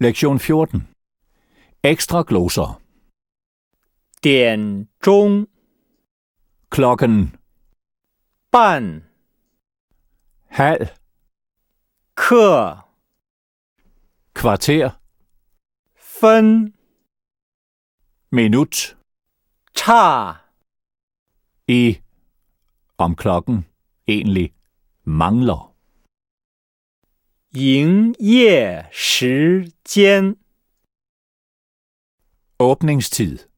Lektion 14. Ekstra gloser. 点钟 Klokken 半 halv, 刻 kvarter, 分 minut, 差 i, om klokken egentlig mangler. 营业时间 Åbningstid.